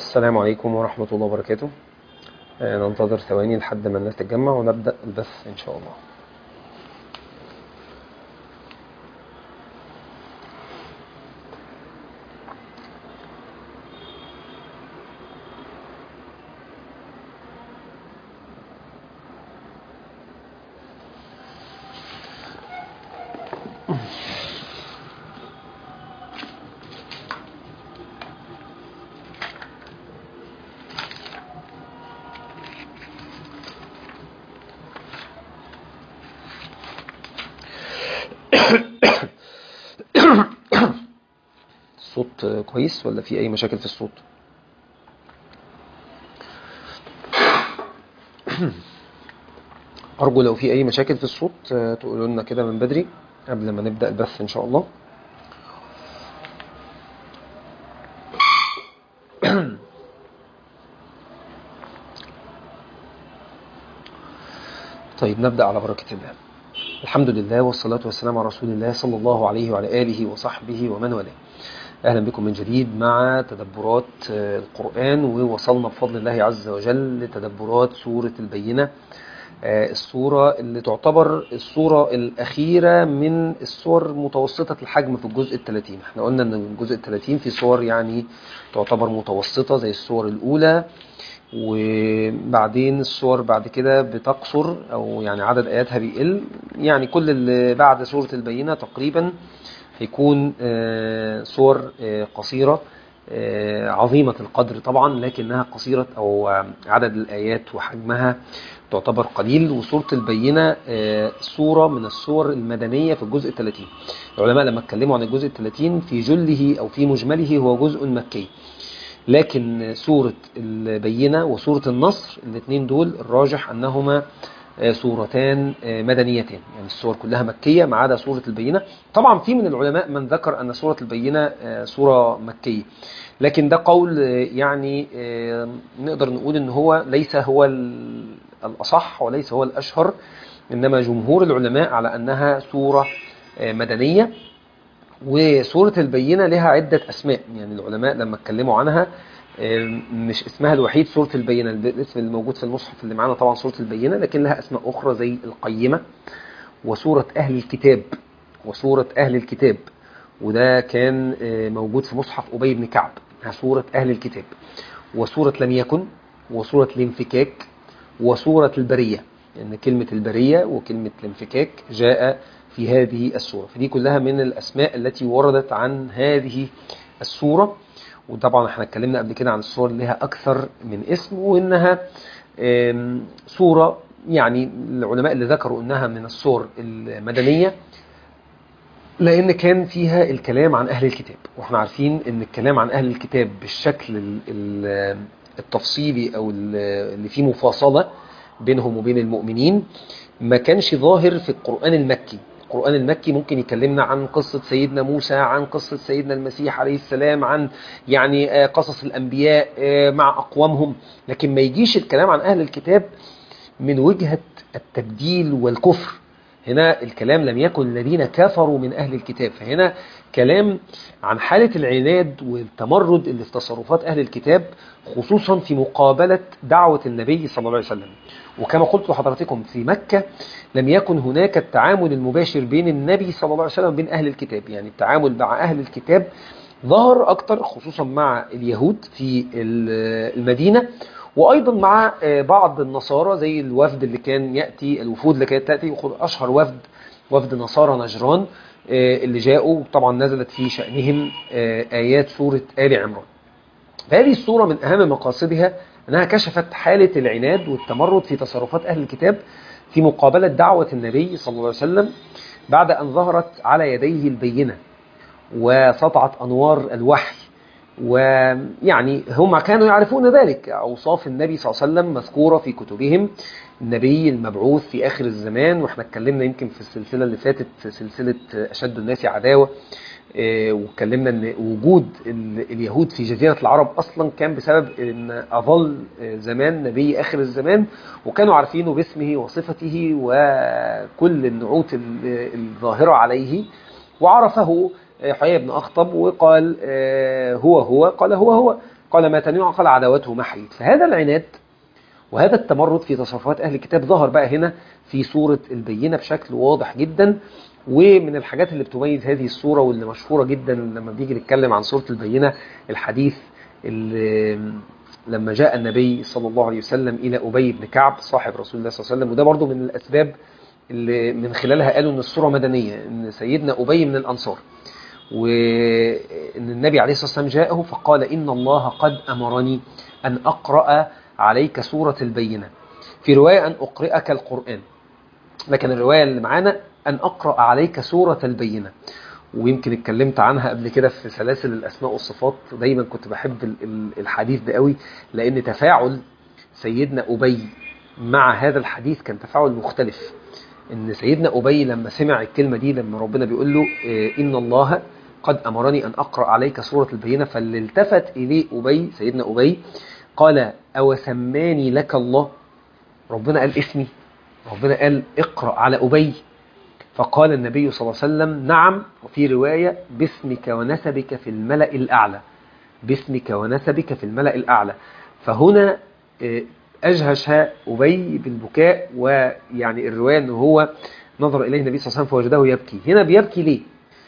السلام عليكم ورحمة الله وبركاته. ننتظر ثواني لحد ما الناس تتجمع ونبدأ البث إن شاء الله. الصوت كويس ولا في أي مشاكل في الصوت؟ أرجو لو في أي مشاكل في الصوت تقولوا لنا كده من بدري قبل ما نبدأ البث إن شاء الله. طيب نبدأ على بركة الله. الحمد لله والصلاة والسلام على رسول الله صلى الله عليه وعلى آله وصحبه ومن والاه. أهلا بكم من جديد مع تدبرات القرآن، ووصلنا بفضل الله عز وجل لتدبرات سورة البينة، السورة اللي تعتبر السورة الأخيرة من السور متوسطة الحجم في الجزء ال30. احنا قلنا ان الجزء ال30 في سور يعني تعتبر متوسطة زي السور الأولى، وبعدين السور بعد كده بتقصر أو يعني عدد آياتها بيقل. يعني كل اللي بعد سورة البينة تقريبا هيكون سور قصيرة عظيمة القدر طبعا، لكنها قصيرة أو عدد الآيات وحجمها تعتبر قليل. وسورة البينة سورة من السور المدنية في الجزء ال30. العلماء لما اتكلموا عن الجزء ال30 في جله أو في مجمله هو جزء مكي، لكن سورة البينة وسورة النصر الاثنين دول الراجح أنهما سورتان مدنيتان، يعني السور كلها مكية ما عدا سورة البينة. طبعا في من العلماء من ذكر أن سورة البينة سورة مكية، لكن ده قول يعني نقدر نقول أن هو ليس هو الأصح وليس هو الأشهر، إنما جمهور العلماء على أنها سورة مدنية. وسورة البينة لها عدة أسماء، يعني العلماء لما اتكلموا عنها مش اسمها الوحيد سورة البينة، الاسم اللي موجود في المصحف اللي معانا طبعا سورة البينة، لكن لها أسماء أخرى زي القيمة وسورة أهل الكتاب وسورة أهل الكتاب، وده كان موجود في مصحف أبي بن كعب، سورة أهل الكتاب، وسورة لم يكن، وسورة الانفكاك، وسورة البرية، لأن يعني كلمة البرية وكلمة الانفكاك جاء في هذه السورة. فدي كلها من الأسماء التي وردت عن هذه السورة. وطبعا احنا اتكلمنا قبل كده عن السور اللي لها أكثر من اسم، وإنها سورة يعني العلماء اللي ذكروا إنها من السور المدنية لأن كان فيها الكلام عن أهل الكتاب، وإحنا عارفين إن الكلام عن أهل الكتاب بالشكل التفصيلي أو اللي فيه مفاصلة بينهم وبين المؤمنين ما كانش ظاهر في القرآن المكي. القرآن المكي ممكن يكلمنا عن قصة سيدنا موسى، عن قصة سيدنا المسيح عليه السلام، عن يعني قصص الأنبياء مع أقوامهم، لكن ما يجيش الكلام عن أهل الكتاب من وجهة التبديل والكفر. هنا الكلام لم يكن الذين كفروا من أهل الكتاب، فهنا كلام عن حالة العناد والتمرد اللي في تصرفات أهل الكتاب، خصوصا في مقابلة دعوة النبي صلى الله عليه وسلم. وكما قلت لحضراتكم في مكة لم يكن هناك التعامل المباشر بين النبي صلى الله عليه وسلم وبين أهل الكتاب، يعني التعامل مع أهل الكتاب ظهر أكتر خصوصا مع اليهود في المدينة، وأيضا مع بعض النصارى زي الوفد اللي كان يأتي، الوفود اللي كانت تأتي، أشهر وفد نصارى نجران اللي جاءوا طبعا نزلت في شأنهم آيات سورة آل عمران. فهذه السورة من أهم مقاصدها أنها كشفت حالة العناد والتمرد في تصرفات أهل الكتاب في مقابلة دعوة النبي صلى الله عليه وسلم بعد أن ظهرت على يديه البينة وسطعت أنوار الوحي. ويعني هم كانوا يعرفون ذلك، أوصاف النبي صلى الله عليه وسلم مذكورة في كتبهم، النبي المبعوث في آخر الزمان. وإحنا اتكلمنا يمكن في السلسلة اللي فاتت سلسلة أشد الناس عداوة، واتكلمنا أن وجود اليهود في جزيرة العرب أصلا كان بسبب أن أظل زمان نبي آخر الزمان، وكانوا عارفينه باسمه وصفته وكل النعوت الظاهرة عليه، وعرفه حيي بن أخطب وقال هو قال هو قال ما تنوع، قال عداوته محيط. فهذا العناد وهذا التمرد في تصرفات أهل الكتاب ظهر بقى هنا في سورة البينة بشكل واضح جدا. ومن الحاجات اللي بتميز هذه السورة واللي مشهورة جدا لما بيجي نتكلم عن سورة البينة، الحديث اللي لما جاء النبي صلى الله عليه وسلم إلى أبي بن كعب صاحب رسول الله صلى الله عليه وسلم، وده برضو من الأسباب اللي من خلالها قالوا أن السورة مدنية، أن سيدنا أبي من الأنصار، وأن النبي عليه الصلاة والسلام جاءه فقال إن الله قد أمرني أن أقرأ عليك سورة البينة، في رواية أن أقرئك القرآن، لكن الرواية اللي معانا أن أقرأ عليك سورة البينة. ويمكن اتكلمت عنها قبل كده في سلاسل الأسماء والصفات، دايما كنت بحب الحديث ده قوي، لأن تفاعل سيدنا أبي مع هذا الحديث كان تفاعل مختلف. إن سيدنا أبي لما سمع الكلمة دي، لما ربنا بيقول له إن الله قد أمرني أن أقرأ عليك سورة البينة، فاللي التفت إليه أبي سيدنا أبي قال أو سماني لك الله، ربنا قال اسمي، ربنا قال اقرأ على أبي. فقال النبي صلى الله عليه وسلم نعم، وفي رواية باسمك ونسبك في الملأ الأعلى، باسمك ونسبك في الملأ الأعلى. فهنا أجهش أبي بالبكاء، ويعني الرواية أنه هو نظر إليه النبي صلى الله عليه وسلم فوجده يبكي. هنا بيبكي ليه؟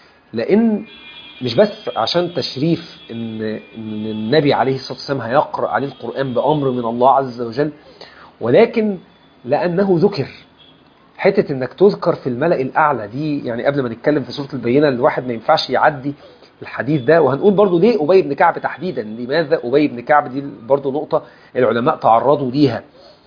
لأن مش بس عشان تشريف إن النبي عليه الصلاة والسلام هيقرأ عليه القرآن بأمر من الله عز وجل، ولكن لأنه ذكر. حتة إنك تذكر في الملأ الأعلى دي، يعني قبل ما نتكلم في سورة البينة الواحد ما ينفعش يعدي الحديث ده، وهنقول برضو ليه أبي بن كعب تحديدا، لماذا أبي بن كعب، دي برضو نقطة العلماء تعرضوا ليها.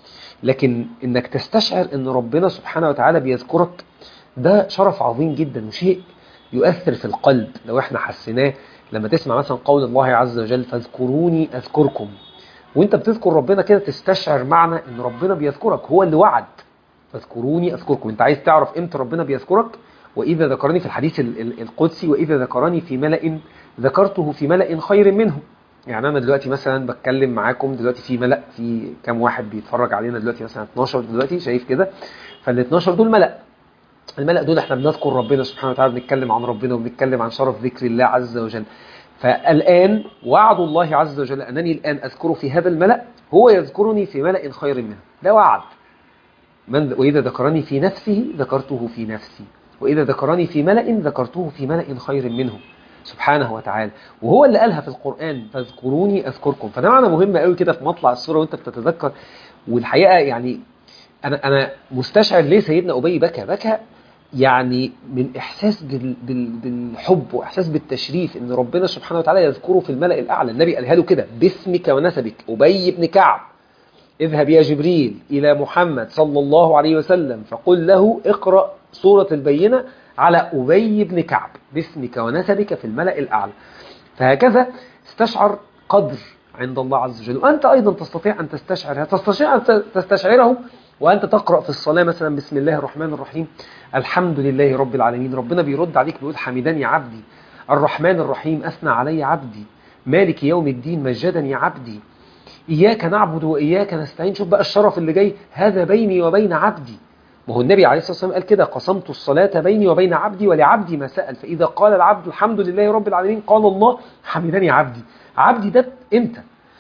لكن إنك تستشعر إن ربنا سبحانه وتعالى بيذكرك، ده شرف عظيم جدا وشيء يؤثر في القلب لو احنا حسيناه. لما تسمع مثلا قول الله عز وجل فاذكروني أذكركم، وانت بتذكر ربنا كده تستشعر معنى ان ربنا بيذكرك، هو اللي وعد فاذكروني أذكركم. انت عايز تعرف امتى ربنا بيذكرك؟ وإذا ذكرني في الحديث القدسي وإذا ذكرني في ملأ ذكرته في ملأ خير منه. يعني أنا دلوقتي مثلا بتكلم معاكم دلوقتي في ملأ، في كام واحد بيتفرج علينا دلوقتي، مثلا 12 دلوقتي شايف كده، فال 12 دول ملأ، الملأ دول احنا بنذكر ربنا سبحانه وتعالى، بنتكلم عن ربنا وبنتكلم عن شرف ذكر الله عز وجل. فالآن وعد الله عز وجل أنني الآن أذكره في هذا الملأ، هو يذكرني في ملأ خير منه، ده وعد. وإذا ذكرني في نفسه ذكرته في نفسي، وإذا ذكرني في ملأ ذكرته في ملأ خير منه سبحانه وتعالى. وهو اللي قالها في القرآن فاذكروني أذكركم. فده معنى مهم قوي كده في مطلع السورة وانت بتتذكر. والحقيقة يعني أنا مستشعر ليه سيدنا أبي بكى يعني من إحساس بالحب وإحساس بالتشريف إن ربنا سبحانه وتعالى يذكره في الملأ الأعلى. النبي قالها له كده باسمك ونسبك، أبي بن كعب اذهب يا جبريل إلى محمد صلى الله عليه وسلم فقل له اقرأ سورة البينة على أبي بن كعب باسمك ونسبك في الملأ الأعلى. فهكذا استشعر قدر عند الله عز وجل. وأنت أيضا تستطيع أن تستشعره وأنت تقرأ في الصلاة مثلا بسم الله الرحمن الرحيم الحمد لله رب العالمين، ربنا بيرد عليك بيقول حمدني عبدي، الرحمن الرحيم أثنى علي عبدي، مالك يوم الدين مجدني عبدي، إياك نعبد وإياك نستعين. شوف بقى الشرف اللي جاي، هذا بيني وبين عبدي. ما هو النبي عليه الصلاة والسلام قال كده قسمت الصلاة بيني وبين عبدي ولعبدي ما سأل، فإذا قال العبد الحمد لله رب العالمين قال الله حمدني عبدي. عبدي ده أنت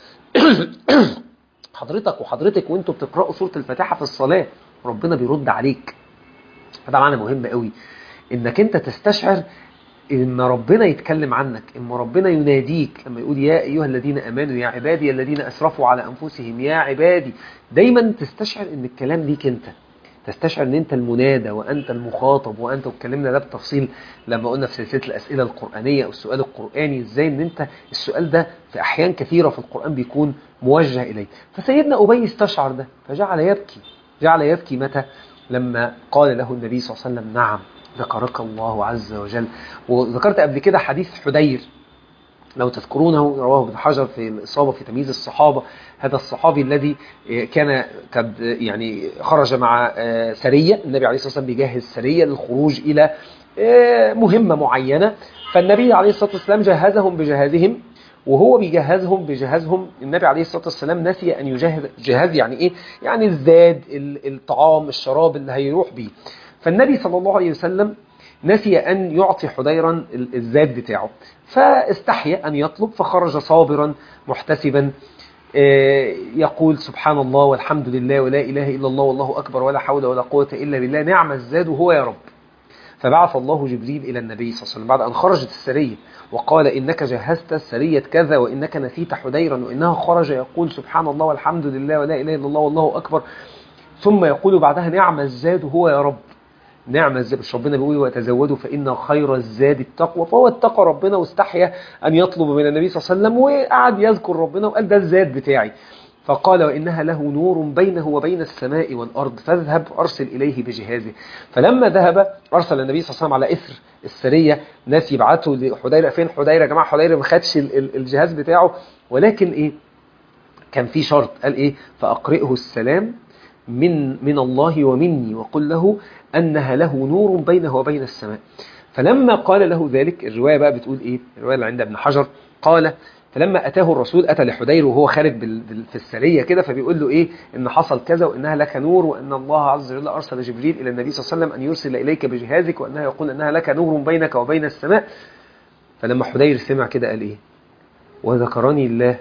حضرتك وحضرتك وانتوا بتقرأوا سورة الفاتحة في الصلاة ربنا بيرد عليك. هذا معنى مهم قوي، انك انت تستشعر إن ربنا يتكلم عنك، إن ربنا يناديك لما يقول يا أيها الذين أمنوا يا عبادي الذين أسرفوا على أنفسهم يا عبادي. دايما تستشعر إن الكلام ليك أنت، تستشعر إن أنت المنادى وأنت المخاطب. وأنت واتكلمنا ده بتفصيل لما قلنا في سلسلة الأسئلة القرآنية أو السؤال القرآني، إزاي إن أنت السؤال ده في أحيان كثيرة في القرآن بيكون موجه إليه. فسيدنا أبي استشعر ده فجعل يبكي. جعل يبكي متى؟ لما قال له النبي صلى الله عليه وسلم نعم ذكرك الله عز وجل. وذكرت قبل كده حديث حدير لو تذكرونه، رواه ابن حجر في الإصابة في تمييز الصحابة. هذا الصحابي الذي كان قد يعني خرج مع سرية، النبي عليه الصلاة والسلام بيجهز سرية للخروج إلى مهمة معينة، فالنبي عليه الصلاة والسلام جهزهم بجهازهم، وهو بيجهزهم بجهازهم النبي عليه الصلاة والسلام نسي أن يجهز يعني إيه؟ يعني الزاد، الطعام، الشراب اللي هيروح بيه. فالنبي صلى الله عليه وسلم نسي أن يعطي حديرا الزاد بتاعه، فاستحيا أن يطلب، فخرج صابرا محتسبا يقول سبحان الله والحمد لله ولا إله إلا الله والله أكبر ولا حول ولا قوة إلا بالله، نعم الزاد هو يا رب. فبعث الله جبريل إلى النبي صلى الله عليه وسلم بعد أن خرجت السرية وقال إنك جهزت سرية كذا وإنك نسيت حديرا وإنه خرج يقول سبحان الله والحمد لله ولا إله إلا الله والله أكبر، ثم يقول بعدها نعم الزاد هو يا رب. نعم الزاد، مش ربنا بيقول وتزودوا فإن خير الزاد التقوى، فهو اتقى ربنا واستحيا أن يطلب من النبي صلى الله عليه وسلم وقعد يذكر ربنا وقال ده الزاد بتاعي. فقال وإنها له نور بينه وبين السماء والأرض فاذهب أرسل إليه بجهازه. فلما ذهب أرسل النبي صلى الله عليه وسلم على إثر السرية، ناس يبعثوا لحديرة، فين حديرة يا جماعة؟ حديرة ما خدش الجهاز بتاعه، ولكن إيه كان في شرط، قال إيه فأقرئه السلام من الله ومني وقل له أنها له نور بينه وبين السماء. فلما قال له ذلك، الرواية بقى بتقول إيه، الرواية اللي عند ابن حجر قال فلما أتاه الرسول، أتى لحدير وهو خارج في السرية كده، فبيقول له إيه إن حصل كذا وإنها لك نور وإن الله عز وجل أرسل جبريل إلى النبي صلى الله عليه وسلم أن يرسل إليك بجهازك وأنها يقول أنها لك نور بينك وبين السماء. فلما حدير سمع كده قال إيه وذكرني الله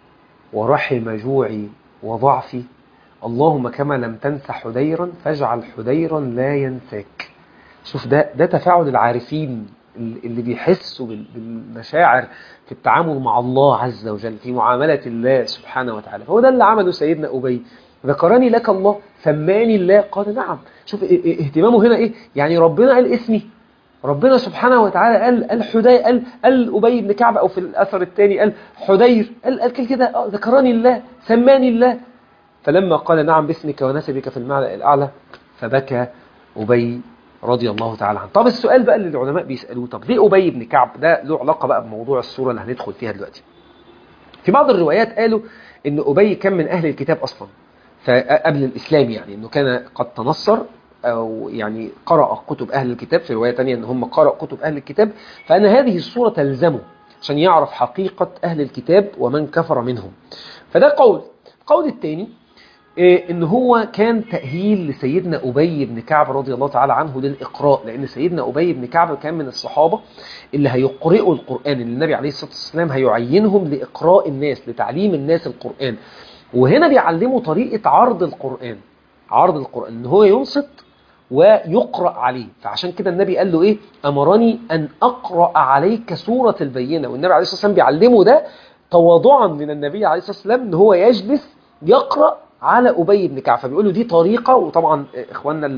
ورحم جوعي وضعفي اللهم كما لم تنس حديرا فاجعل حديرا لا ينساك. شوف ده تفاعل العارفين اللي بيحسوا بالمشاعر في التعامل مع الله عز وجل في معاملة الله سبحانه وتعالى. هو ده اللي عمله سيدنا أبي، ذكرني لك الله سماني الله، قال نعم. شوف اهتمامه هنا ايه، يعني ربنا قال اسمي، ربنا سبحانه وتعالى قال حدير، قال أبي بن كعب، أو في الأثر الثاني قال حدير، قال كده ذكرني الله سماني الله. فلما قال نعم باسمك ونسبك في المعنى الأعلى فبكى أبي رضي الله تعالى عنه. طب السؤال بقى اللي العلماء بيسألوه، طب ليه أبي بن كعب؟ ده له علاقة بقى بموضوع السورة اللي هندخل فيها دلوقتي. في بعض الروايات قالوا إن أبي كان من أهل الكتاب أصلا قبل الإسلام، يعني إنه كان قد تنصر أو يعني قرأ كتب أهل الكتاب. في رواية تانية إن هم قرأ كتب أهل الكتاب، فأن هذه السورة تلزمه عشان يعرف حقيقة أهل الكتاب ومن كفر منهم. فده قول. القول الثاني إن هو كان تأهيل لسيدنا أبي بن كعب رضي الله تعالى عنه للإقراء، لأن سيدنا أبي بن كعب كان من الصحابة اللي هيقرئوا القرآن، اللي النبي عليه الصلاة والسلام هيعينهم لإقراء الناس، لتعليم الناس القرآن. وهنا بيعلموا طريقة عرض القرآن، عرض القرآن إن هو ينصت ويقرأ عليه. فعشان كده النبي قال له إيه أمرني أن أقرأ عليك سورة البينة، والنبي عليه الصلاة والسلام بيعلمه ده تواضعا من النبي عليه الصلاة والسلام إن هو يجلس يقرأ على أبي بن كعب. فبيقولوا دي طريقة، وطبعا إخواننا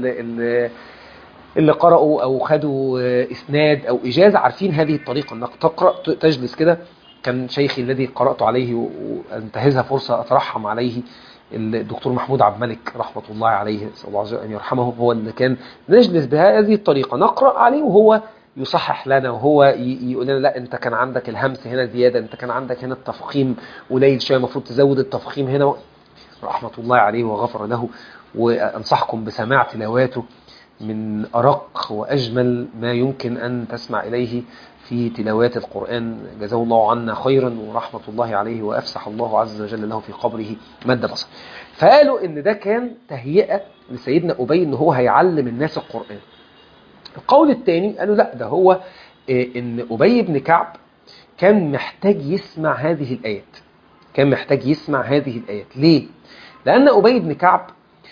اللي قرأوا أو خدوا إسناد أو إجازة عارفين هذه الطريقة، أنك تقرأ تجلس كده. كان شيخي الذي قرأت عليه وانتهزها فرصة أترحم عليه الدكتور محمود عبد الملك رحمة الله عليه، صلى الله عليه وسلم يرحمه، هو اللي كان نجلس بهذه الطريقة نقرأ عليه وهو يصحح لنا، وهو يقول لنا لا انت كان عندك الهمس هنا زيادة، انت كان عندك هنا التفخيم قليل شوية، المفروض تزود التفخيم هنا، رحمة الله عليه وغفر له. وأنصحكم بسماع تلاواته، من أرق وأجمل ما يمكن أن تسمع إليه في تلاوات القرآن. جزاه الله عنا خيرا ورحمة الله عليه، وأفسح الله عز وجل له في قبره مد بصر. فقالوا إن ده كان تهيئة لسيدنا أبي إن هو هيعلم الناس القرآن. القول الثاني قالوا لا، ده هو إن أبي بن كعب كان محتاج يسمع هذه الآيات، كان محتاج يسمع هذه الآيات. ليه؟ لأن أبي بن كعب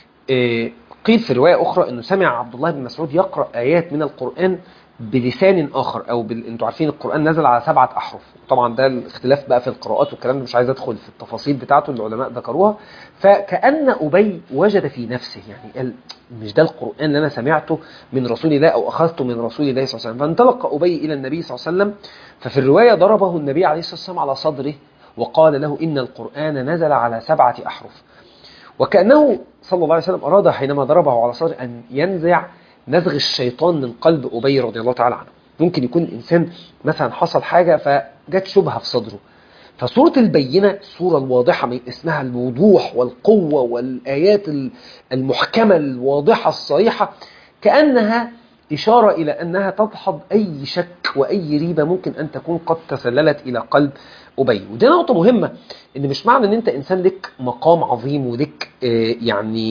قيل في رواية أخرى أنه سمع عبد الله بن مسعود يقرأ آيات من القرآن بلسان آخر، أو أنتوا عارفين القرآن نزل على 7 أحرف، طبعا ده الاختلاف بقى في القراءات والكلام ده مش عايز أدخل في التفاصيل بتاعته اللي العلماء ذكروها. فكأن أبي وجد في نفسه، يعني قال مش ده القرآن اللي أنا سمعته من رسول الله أو أخذته من رسول الله صلى الله عليه وسلم. فانطلق أبي إلى النبي صلى الله عليه وسلم، ففي الرواية ضربه النبي عليه الصلاة والسلام على صدره وقال له إن القرآن نزل على 7 أحرف. وكأنه صلى الله عليه وسلم أراد حينما ضربه على صدره أن ينزع نزغ الشيطان من قلب أبي رضي الله تعالى عنه. ممكن يكون الإنسان مثلا حصل حاجة فجت شبهة في صدره، فسورة البينة السورة الواضحة من اسمها الوضوح والقوة والآيات المحكمة الواضحة الصريحة، كأنها إشارة إلى أنها تدحض أي شك وأي ريبة ممكن أن تكون قد تسللت إلى قلب أبي. ودي نقطة مهمة، إن مش معنى أن أنت إنسان لك مقام عظيم ولك يعني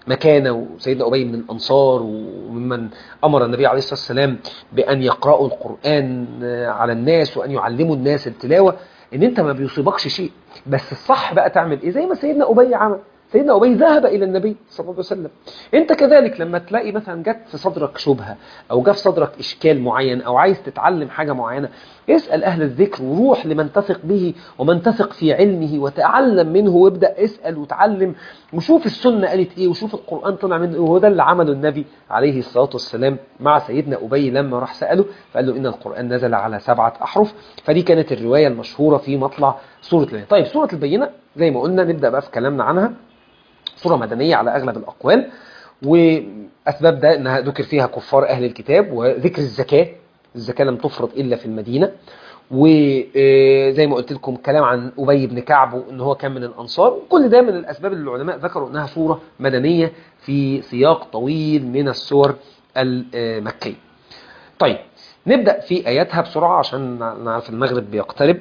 مكانة، وسيدنا أبي من الأنصار وممن أمر النبي عليه الصلاة والسلام بأن يقرأوا القرآن على الناس وأن يعلموا الناس التلاوة، إن أنت ما بيصيبكش شيء. بس الصح بقى تعمل إيه؟ زي ما سيدنا أبي عمل. سيدنا أبي ذهب إلى النبي صلى الله عليه وسلم. أنت كذلك لما تلاقي مثلا جت في صدرك شبهة أو جاء في صدرك إشكال معين أو عايز تتعلم حاجة معينة، اسأل أهل الذكر وروح لمن تثق به ومن تثق في علمه وتعلم منه، وابدأ اسأل وتعلم وشوف السنة قالت إيه وشوف القرآن طلع منه إيه. وهو ده اللي عمله النبي عليه الصلاة والسلام مع سيدنا أبي لما راح سأله فقال له إن القرآن نزل على 7 أحرف. فدي كانت الرواية المشهورة في مطلع سورة البينة. طيب سورة البينة زي ما قلنا نبدأ بقى في كلامنا عنها. سورة مدنية على أغلب الأقوال، وأسباب ده أنها ذكر فيها كفار أهل الكتاب وذكر الزكاة. الزكاة لم تفرض إلا في المدينة، وزي ما قلت لكم كلام عن أبي بن كعب وأن هو كان من الأنصار. كل ده من الأسباب اللي العلماء ذكروا أنها سورة مدنية في سياق طويل من السور المكية. طيب نبدأ في آياتها بسرعة عشان نعرف المغرب بيقترب،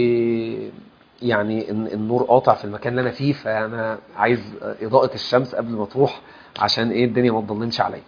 يعني النور قاطع في المكان اللي أنا فيه، فأنا عايز إضاءة الشمس قبل ما تروح عشان إيه الدنيا ما تضلمش عليا.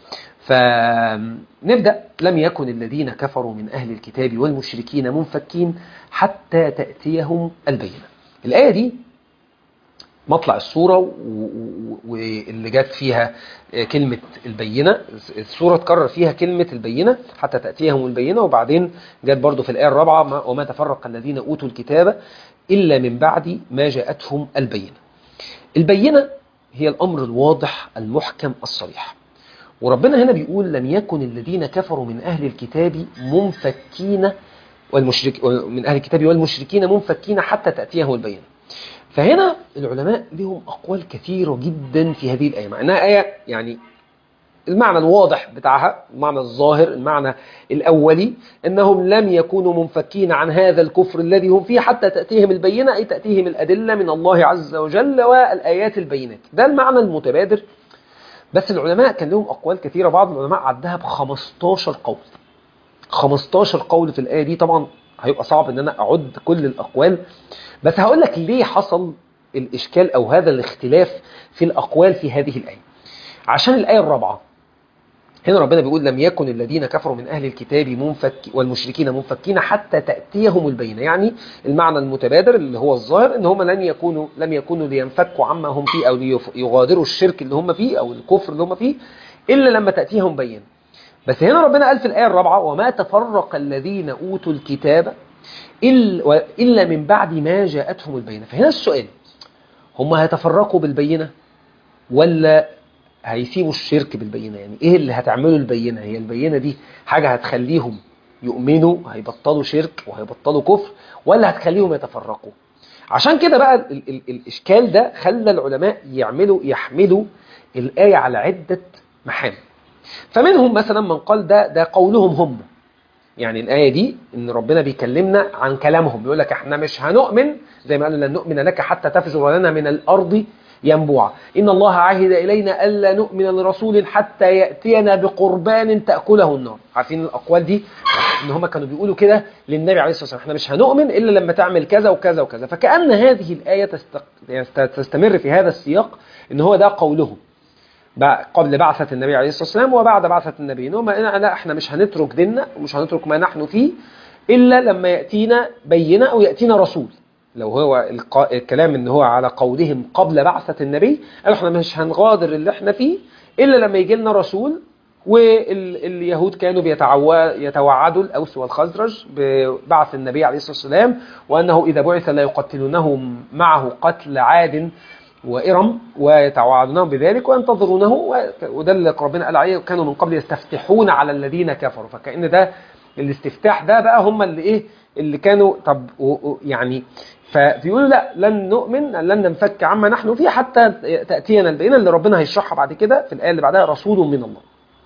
فنبدأ. لم يكن الذين كفروا من أهل الكتاب والمشركين منفكين حتى تأتيهم البينة. الآية دي مطلع السورة واللي جات فيها كلمة البينة. السورة تكرر فيها كلمة البينة حتى تأتيهم البينة، وبعدين جات برضو في الآية الرابعة وما تفرق الذين أوتوا الكتاب إلا من بعد ما جاءتهم البينة. البينة هي الأمر الواضح المحكم الصريح. وربنا هنا بيقول لم يكن الذين كفروا من أهل الكتاب منفكين من أهل الكتاب والمشركين منفكين حتى تأتيهم البينة. فهنا العلماء لهم أقوال كثيرة جدا في هذه الآية، مع أنها آية يعني المعنى الواضح بتاعها، المعنى الظاهر، المعنى الأولي أنهم لم يكونوا منفكين عن هذا الكفر الذي هم فيه حتى تأتيهم البينة، أي تأتيهم الأدلة من الله عز وجل والآيات البينات. ده المعنى المتبادر. بس العلماء كان لهم أقوال كثيرة، بعض العلماء عدها ب15 قول. 15 قول في الآية دي. طبعا هيبقى صعب أن أنا أعد كل الأقوال، بس هقول لك ليه حصل الإشكال أو هذا الاختلاف في الأقوال في هذه الآية. عشان الآية الرابعة هنا ربنا بيقول لم يكن الذين كفروا من أهل الكتاب والمشركين منفكين حتى تأتيهم البينة. يعني المعنى المتبادر اللي هو الظاهر ان هم لم يكونوا لينفكوا عما هم فيه او يغادروا الشرك اللي هم فيه او الكفر اللي هم فيه إلا لما تأتيهم بينة. بس هنا ربنا قال في الآية الرابعة وما تفرق الذين أوتوا الكتاب إلا من بعد ما جاءتهم البينة. فهنا السؤال، هم هيتفرقوا بالبينة ولا هيسيبوا الشرك بالبينة؟ يعني ايه اللي هتعملوا البينة؟ هي البينة دي حاجة هتخليهم يؤمنوا هيبطلوا شرك وهيبطلوا كفر، ولا هتخليهم يتفرقوا؟ عشان كده بقى الإشكال ده خلى العلماء يحملوا الآية على عدة محامل. فمنهم مثلا من قال ده قولهم هم، يعني الآية دي إن ربنا بيكلمنا عن كلامهم، بيقول لك احنا مش هنؤمن زي ما قالوا لن نؤمن لك حتى تفجر لنا من الأرض ينبوعا، إن الله عهد إلينا ألا نؤمن لرسول حتى يأتينا بقربان تأكله النار. عارفين الأقوال دي إن هم كانوا بيقولوا كده للنبي عليه الصلاة والسلام، احنا مش هنؤمن إلا لما تعمل كذا وكذا وكذا. فكأن هذه الآية تستمر في هذا السياق إن هو ده قولهم قبل بعثة النبي عليه الصلاة والسلام وبعد بعثة النبي، إنهم لا احنا مش هنترك ديننا ومش هنترك ما نحن فيه إلا لما يأتينا بينة أو يأتينا رسول. لو هو الكلام إن هو على قولهم قبل بعثة النبي، قالوا احنا مش هنغادر اللي احنا فيه إلا لما يجي لنا رسول. واليهود كانوا يتوعدوا الأوس والخزرج ببعث النبي عليه الصلاة والسلام، وأنه إذا بعث لا يقتلونه معه قتل عاد وإرم، ويتوعدونهم بذلك وينتظرونه. وده اللي ربنا قال عليه كانوا من قبل يستفتحون على الذين كفروا. فكأن ده الاستفتاح ده بقى هم اللي كانوا طب يعني فبيقولوا لا لن نؤمن لن ننفك عما نحن فيه حتى تأتينا البينة اللي ربنا هيشرحها بعد كده في الآية اللي بعدها رسول من الله.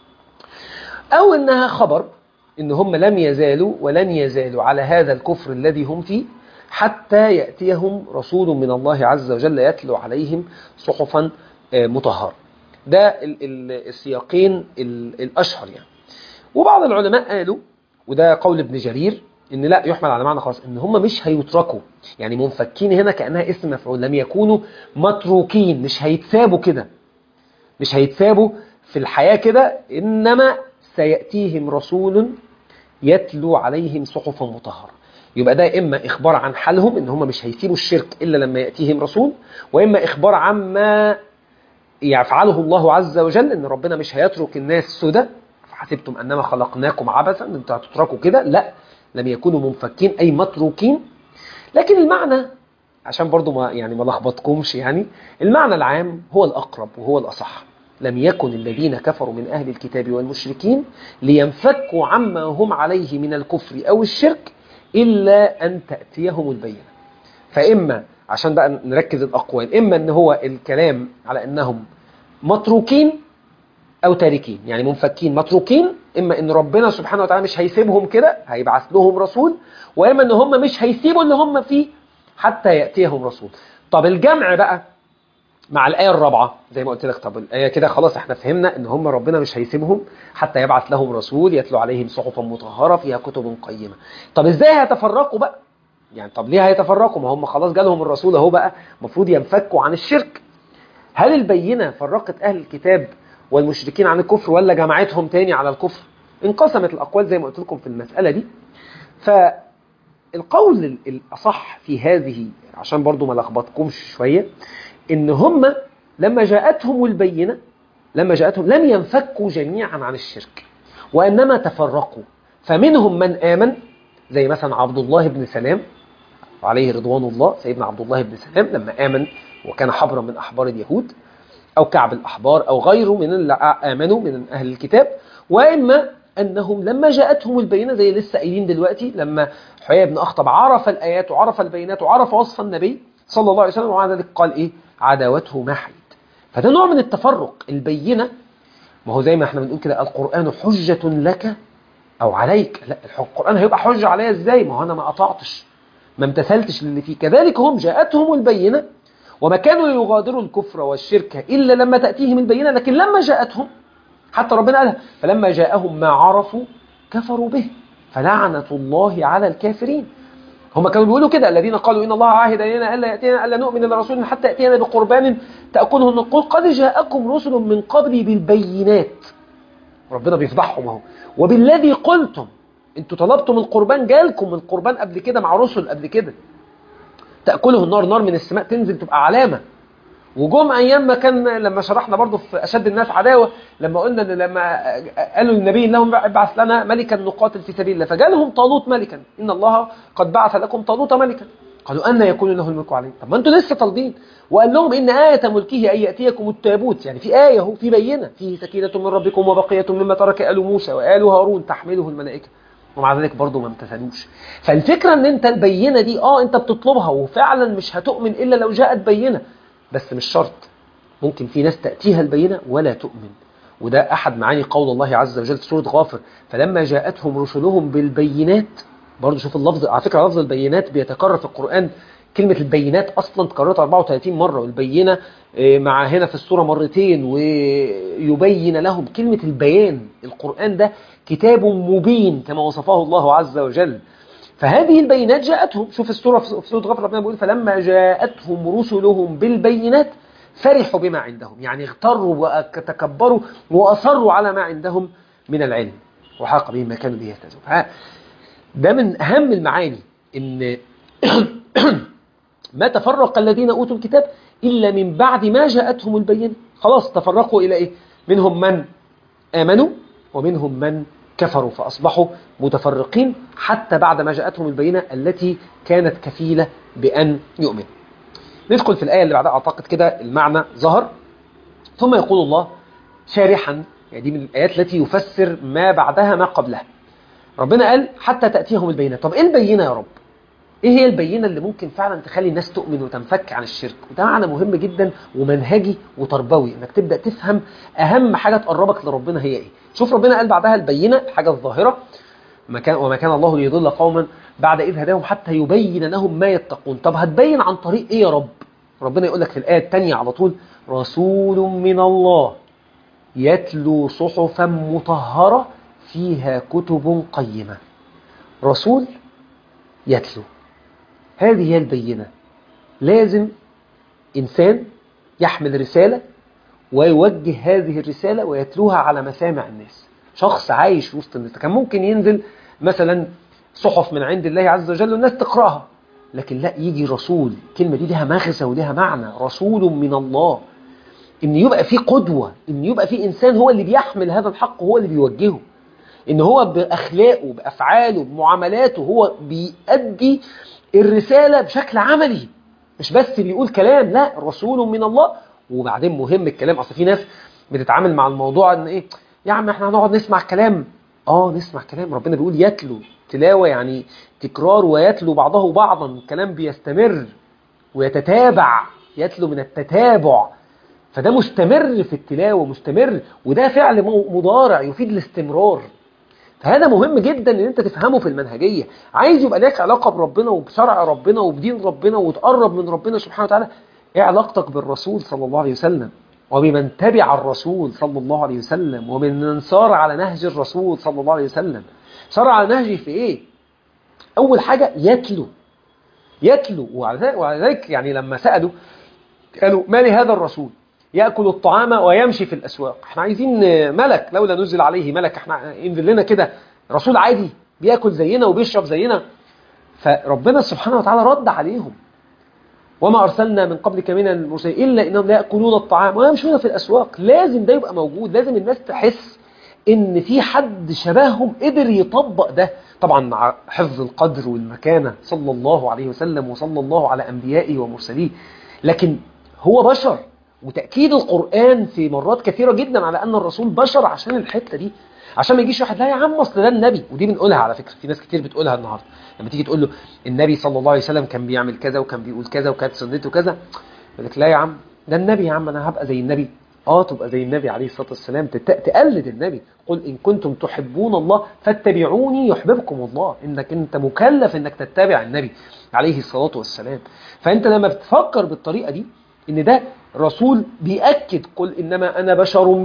أو إنها خبر إن هم لم يزالوا ولن يزالوا على هذا الكفر الذي هم فيه حتى يأتيهم رسول من الله عز وجل يتلو عليهم صحفا مطهرة. ده السياقين الأشهر يعني. وبعض العلماء قالوا، وده قول ابن جرير، إن لا يحمل على معنى خاص إن هم مش هيتركوا، يعني منفكين هنا كأنها اسم مفعول، لم يكونوا متروكين، مش هيتسابوا كده، مش هيتسابوا في الحياة كده، إنما سيأتيهم رسول يتلو عليهم صحفا مطهرة. يبقى ده إما إخبار عن حالهم إن هم مش هيسيبوا الشرك إلا لما يأتيهم رسول، وإما إخبار عما يفعله الله عز وجل، إن ربنا مش هيترك الناس سدى فحسبتم أنما خلقناكم عبثا، إن أنتوا هتتركوا كده، لا، لم يكونوا منفكين أي متروكين. لكن المعنى عشان برضو ما لخبطكمش، يعني المعنى العام هو الأقرب وهو الأصح. لم يكن الذين كفروا من أهل الكتاب والمشركين لينفكوا عما هم عليه من الكفر أو الشرك إلا أن تأتيهم البينة. فإما عشان بقى نركز الأقوال، إما أن هو الكلام على أنهم متروكين أو تاركين، يعني منفكين متروكين، إما أن ربنا سبحانه وتعالى مش هيسيبهم كده، هيبعث لهم رسول، وإما أن هم مش هيسيبوا اللي هم فيه حتى يأتيهم رسول. طب الجمع بقى مع الآية الرابعة زي ما قلت لك، طب الآية كده خلاص احنا فهمنا ان هم ربنا مش هيسيبهم حتى يبعث لهم رسول يتلو عليهم صحفا مطهرة فيها كتب قيمة. طب ازاي هيتفرقوا بقى؟ يعني طب ليه هيتفرقوا؟ ما هم خلاص جالهم الرسول اهو، بقى المفروض ينفكوا عن الشرك. هل البينة فرقت أهل الكتاب والمشركين عن الكفر ولا جمعتهم تاني على الكفر؟ انقسمت الأقوال زي ما قلت لكم في المسألة دي. فالقول الأصح في هذه عشان برضو ما لخبطكمش شوية، إن هم لما جاءتهم البينة لم ينفكوا جميعا عن الشرك، وإنما تفرقوا. فمنهم من آمن زي مثلا عبد الله بن سلام عليه رضوان الله، سيدنا عبد الله بن سلام لما آمن وكان حبرا من أحبار اليهود، أو كعب الأحبار أو غيره من اللي آمنوا من أهل الكتاب. وإما أنهم لما جاءتهم البينة زي لسه قايلين دلوقتي، لما حيي بن أخطب عرف الآيات وعرف البينات وعرف وصف النبي صلى الله عليه وسلم، وعلى ذلك قال إيه؟ عداوته ما حيد. فده نوع من التفرق. البينة ما هو زي ما احنا بنقول كده، القرآن حجة لك أو عليك. لا، القرآن هيبقى حجة عليا إزاي؟ ما هو أنا ما قطعتش، ما امتثلتش للي فيه. كذلك هم جاءتهم البينة وما كانوا يغادروا الكفر والشرك إلا لما تأتيهم البينة، لكن لما جاءتهم حتى ربنا قالها فلما جاءهم ما عرفوا كفروا به فلعنة الله على الكافرين. هم كانوا بيقولوا كده، الذين قالوا إن الله عاهد إلينا ألا يأتينا ألا نؤمن لرسول حتى يأتينا بقربان تأكله النقول قد جاءكم رسل من قبلي بالبينات. ربنا بيفضحهم اهو. وبالذي قلتم، انتوا طلبتم القربان، جالكم القربان قبل كده مع رسل قبل كده، تأكله النار، نار من السماء تنزل تبقى علامة. وجم أيام ما كان لما شرحنا برضو في أشد الناس عداوة، لما قلنا إن لما قالوا للنبي إنهم ابعث لنا ملكا نقاتل في سبيل الله، فجالهم طالوت ملكا، إن الله قد بعث لكم طالوت ملكا. قالوا أن يكون له الملك عليه؟ طب ما أنتوا لسه طالبين. وقال لهم إن آية ملكه أن يأتيكم التابوت، يعني في آية اهو، في بينة، فيه سكينة من ربكم وبقية مما ترك آل موسى وآل هارون تحمله الملائكة، ومع ذلك برضو ما امتثلوش. فالفكرة ان انت البينة دي انت بتطلبها وفعلا مش هتؤمن الا لو جاءت بينة، بس مش شرط. ممكن في ناس تأتيها البينة ولا تؤمن، وده احد معاني قول الله عز وجل في سورة غافر فلما جاءتهم رسلهم بالبينات. برضو شوف اللفظ، على فكرة لفظ البينات بيتكرر في القرآن، كلمة البينات اصلا تكررت 34 مرة، والبينة مع هنا في السورة مرتين، ويبين لهم كلمة البيان. القرآن ده كتاب مبين كما وصفه الله عز وجل. فهذه البينات جاءتهم. شوف السورة في سورة غافر ربنا بيقول فلما جاءتهم رسلهم بالبينات فرحوا بما عندهم، يعني اغتروا وتكبروا وأصروا على ما عندهم من العلم وحاق بهم ما كانوا به يهتدون. ده من أهم المعاني، إن ما تفرق الذين أوتوا الكتاب إلا من بعد ما جاءتهم البينة. خلاص تفرقوا إلى إيه؟ منهم من آمنوا ومنهم من كفروا، فأصبحوا متفرقين حتى بعد ما جاءتهم البينة التي كانت كفيلة بأن يؤمن. ندخل في الآية اللي بعدها، أعتقد كده المعنى ظهر. ثم يقول الله شارحا، يعني دي من الآيات التي يفسر ما بعدها ما قبلها. ربنا قال حتى تأتيهم البينة. طب إيه البينة يا رب؟ إيه هي البينة اللي ممكن فعلا تخلي الناس تؤمن وتنفك عن الشرك؟ وده معنى مهم جدا ومنهجي وتربوي، إنك تبدأ تفهم أهم حاجة تقربك لربنا هي إيه. شوف ربنا قال بعدها البينة، الحاجة الظاهرة، وما كان الله ليضل قوما بعد إذ هداهم حتى يبين لهم ما يتقون. طب هتبين عن طريق إيه يا رب؟ ربنا يقول لك في الآية الثانية على طول رسول من الله يتلو صحفا مطهرة فيها كتب قيمة. رسول يتلو، هذه هي البينة. لازم إنسان يحمل رسالة ويوجه هذه الرسالة ويتلوها على مسامع الناس. شخص عايش في وسط الناس. كان ممكن ينزل مثلا صحف من عند الله عز وجل والناس تقرأها، لكن لا، يجي رسول. الكلمة دي لها مغزى ولها معنى، رسول من الله. ان يبقى في قدوة، ان يبقى في انسان هو اللي بيحمل هذا الحق وهو اللي بيوجهه، ان هو باخلاقه بافعاله بمعاملاته هو بيؤدي الرسالة بشكل عملي، مش بس بيقول كلام. لا، رسول من الله. وبعدين مهم الكلام. اصل في ناس بتتعامل مع الموضوع ان ايه، يا عم احنا هنقعد نسمع كلام. نسمع كلام. ربنا بيقول يتلو، تلاوة يعني تكرار، ويتلو بعضه بعضا. الكلام بيستمر ويتتابع، يتلو من التتابع، فده مستمر في التلاوة، مستمر، وده فعل مضارع يفيد الاستمرار. فهذا مهم جدا ان انت تفهمه في المنهجية. عايز يبقى لك علاقة بربنا وبشرع ربنا وبدين ربنا وتقرب من ربنا سبحانه وتعالى، ايه علاقتك بالرسول صلى الله عليه وسلم وبمن تبع الرسول صلى الله عليه وسلم ومن سار على نهج الرسول صلى الله عليه وسلم. سار على نهجه في ايه؟ اول حاجة يتلو. وعلى ذلك يعني لما سألوا قالوا ما لهذا الرسول يأكل الطعام ويمشي في الأسواق. احنا عايزين ملك، لولا نزل عليه ملك، احنا ينزل لنا كده رسول عادي بيأكل زينا وبيشرب زينا. فربنا سبحانه وتعالى رد عليهم، وما أرسلنا من قبلك من المرسلين إلا إنهم لا يأكلون الطعام ويمشون في الأسواق. لازم ده يبقى موجود، لازم الناس تحس إن في حد شبههم قدر يطبق ده، طبعا مع حفظ القدر والمكانة صلى الله عليه وسلم وصلى الله على أنبيائه ومرسليه. لكن هو بشر، وتأكيد القرآن في مرات كثيرة جدا على أن الرسول بشر عشان الحتة دي، عشان ما يجيش واحد لا يا عم أصل ده النبي. ودي بنقولها على فكرة، في ناس كتير بتقولها النهاردة لما تيجي تقول له النبي صلى الله عليه وسلم كان بيعمل كذا وكان بيقول كذا وكانت سنته كذا، يقول لك لا يا عم ده النبي، يا عم أنا هبقى زي النبي. تبقى زي النبي عليه الصلاة والسلام، تقلد النبي. قل إن كنتم تحبون الله فاتبعوني يحببكم الله. إنك أنت مكلف إنك تتبع النبي عليه الصلاة والسلام. فأنت لما بتفكر بالطريقة دي إن ده رسول بيأكد قل إنما أنا بشر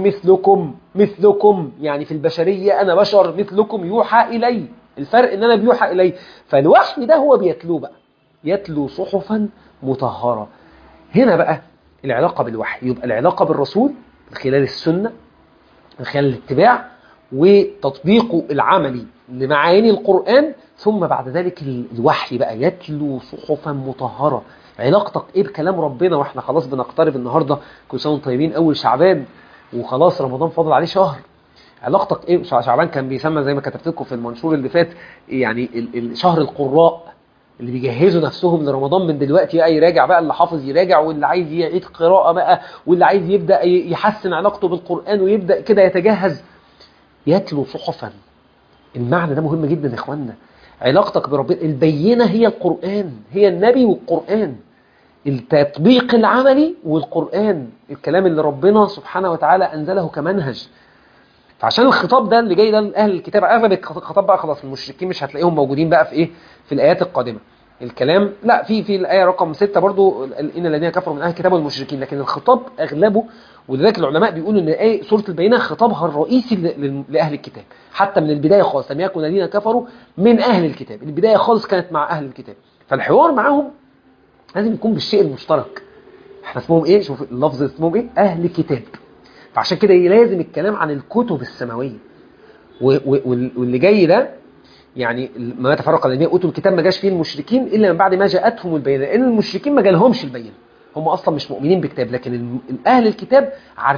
مثلكم، يعني في البشرية أنا بشر مثلكم يوحى إلي. الفرق إن أنا بيوحى إلي، فالوحي ده هو بيتلو بقى، يتلو صحفا مطهرة. هنا بقى العلاقة بالوحي، يبقى العلاقة بالرسول من خلال السنة، من خلال الاتباع وتطبيقه العملي لمعاني القرآن، ثم بعد ذلك الوحي بقى يتلو صحفا مطهرة. علاقتك ايه بكلام ربنا؟ واحنا خلاص بنقترب النهاردة، كل سنة وانتم طيبين، اول شعبان وخلاص رمضان فاضل عليه شهر. علاقتك ايه؟ شعبان كان بيسمى زي ما كتبت لكم في المنشور اللي فات يعني شهر القراء، اللي بيجهزوا نفسهم لرمضان من دلوقتي بقى، يراجع بقى، اللي حافظ يراجع، واللي عايز يعيد قراءة بقى، واللي عايز يبدأ يحسن علاقته بالقرآن ويبدأ كده يتجهز. يتلو صحفا، المعنى ده مهم جدا يا اخوانا. علاقتك بربنا البينة هي القرآن، هي النبي والقرآن، التطبيق العملي والقرآن، الكلام اللي ربنا سبحانه وتعالى أنزله كمنهج. فعشان الخطاب ده اللي جاي ده لأهل الكتاب، أغلب الخطاب بقى خلاص المشركين مش هتلاقيهم موجودين بقى في إيه، في الآيات القادمة. الكلام لا في الآية رقم 6 برضو إن الذين كفروا من أهل الكتاب والمشركين، لكن الخطاب أغلبه، ولذلك العلماء بيقولوا إن آية سورة البينة خطابها الرئيسي لأهل الكتاب، حتى من البداية خالص. لم يكن الذين كفروا من أهل الكتاب، البداية خالص كانت مع أهل الكتاب. فالحوار معهم لازم يكون بالشيء المشترك. احنا اسمهم ايه؟ شوف اللفظ اسمهم ايه؟ أهل كتاب. فعشان كده لازم الكلام عن الكتب السماوية. واللي جاي ده يعني ما تفرق الذين اوتوا الكتاب ما جاش فيه المشركين الا من بعد ما جاءتهم البينه، لان المشركين ما جالهمش البينه، هم اصلا مش مؤمنين بكتاب. لكن اهل الكتاب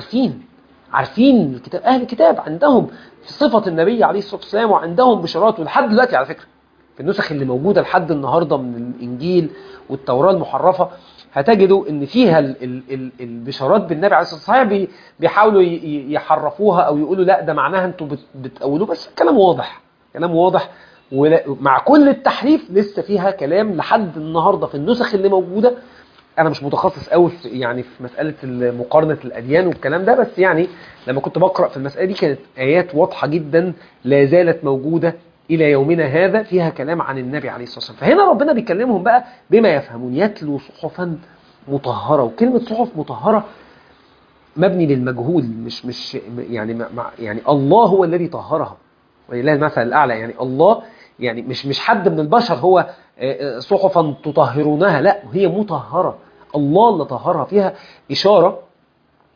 عارفين الكتاب. اهل الكتاب عندهم في صفه النبي عليه الصلاه والسلام، وعندهم بشارات. ولحد دلوقتي على فكره في النسخ اللي موجوده لحد النهارده من الانجيل والتوراه المحرفه هتجدوا ان فيها البشارات بالنبي عليه الصلاه والسلام. بيحاولوا يحرفوها او يقولوا لا ده معناها انتوا بتأولوه، بس الكلام واضح. ومع كل التحريف لسه فيها كلام لحد النهارده في النسخ اللي موجوده. انا مش متخصص قوي في يعني في مساله مقارنه الاديان والكلام ده، بس يعني لما كنت بقرا في المساله دي كانت ايات واضحه جدا لا زالت موجوده الى يومنا هذا فيها كلام عن النبي عليه الصلاه والسلام. فهنا ربنا بيكلمهم بقى بما يفهمون، يتلو صحفا مطهره. وكلمه صحف مطهره مبني للمجهول، مش يعني الله هو الذي طهرها، ولله المثل الاعلى. يعني الله يعني مش حد من البشر هو صحفا تطهرونها، لا هي مطهرة، الله اللي طهرها. فيها إشارة